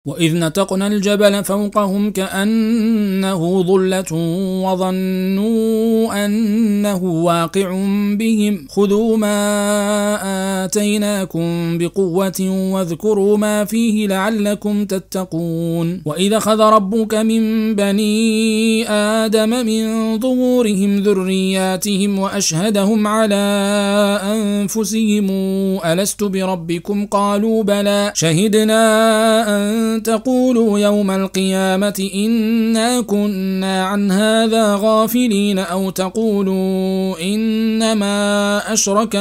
وإذ نتقنا الجبل فوقهم كأنه ظلة وظنوا أنه واقع بهم خذوا ما آتيناكم بقوة واذكروا ما فيه لعلكم تتقون. وإذا أخذ ربك من بني آدم من ظهورهم ذرياتهم وأشهدهم على أنفسهم ألست بربكم قالوا بلى شهدنا أن تقولوا يوم القيامة إنا كنا عن هذا غافلين أو تقولوا إنما أشرك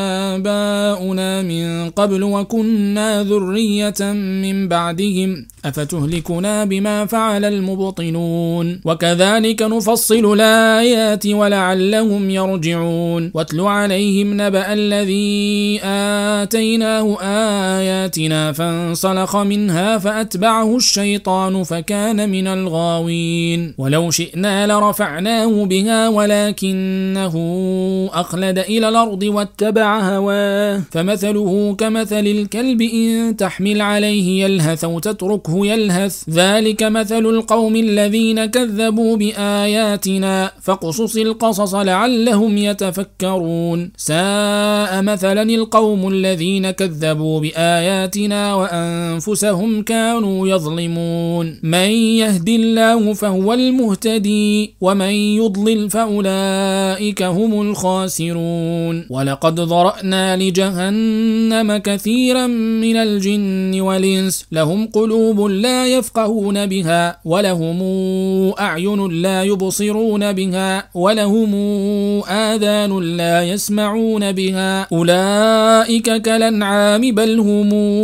آباؤنا من قبل وكنا ذرية من بعدهم أفتهلكنا بما فعل المبطلون وكذلك نفصل الآيات ولعلهم يرجعون. واتل عليهم نبأ الذي آتيناه آياتنا فانسلخ منها فأتبعه الشيطان فكان من الغاوين ولو شئنا لرفعناه بها ولكنه أخلد إلى الأرض واتبع هواه فمثله كمثل الكلب إن تحمل عليه يلهث أو تتركه يلهث ذلك مثل القوم الذين كذبوا بآياتنا فاقصص القصص لعلهم يتفكرون. ساء مثلا القوم الذين كذبوا بآياتنا وأنفسهم كانوا يظلمون. من يهد الله فهو المهتدي ومن يضلل فأولئك هم الخاسرون. ولقد ضرأنا لجهنم كثيرا من الجن والإنس لهم قلوب لا يفقهون بها ولهم أعين لا يبصرون بها ولهم آذان لا يسمعون بها أولئك كالأنعام بل هم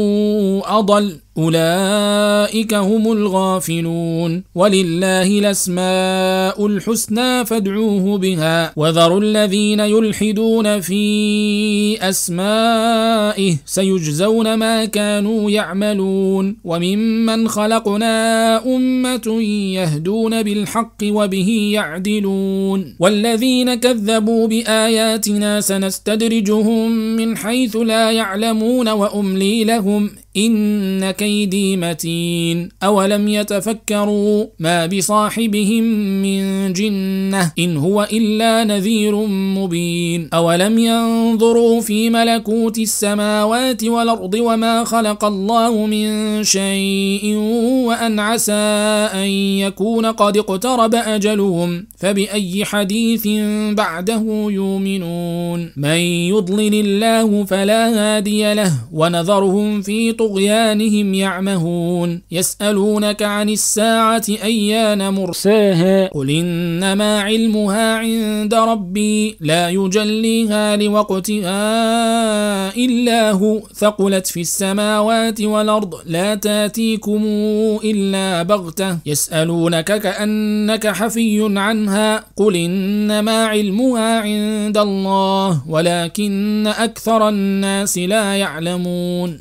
أضل أولئك هم الغافلون. ولله الأسماء الحسنى فادعوه بها وذروا الذين يلحدون في أسمائه سيجزون ما كانوا يعملون. وممن خلقنا أمة يهدون بالحق وبه يعدلون. والذين كذبوا بآياتنا سنستدرجهم من حيث لا يعلمون وأملي لهم إن كيدي متين. أولم يتفكروا ما بصاحبهم من جنة إن هو إلا نذير مبين. أولم ينظروا في ملكوت السماوات والأرض وما خلق الله من شيء وأن عسى أن يكون قد اقترب أجلهم فبأي حديث بعده يؤمنون. من يضلل الله فلا هادي له ونذرهم في طغيانهم يعمهون. يسألونك عن الساعة أيان مرساها قل إنما علمها عند ربي لا يجليها لوقتها إلا هو ثقلت في السماوات والأرض لا تاتيكم إلا بغتة يسألونك كأنك حفي عنها قل إنما علمها عند الله ولكن أكثر الناس لا يعلمون.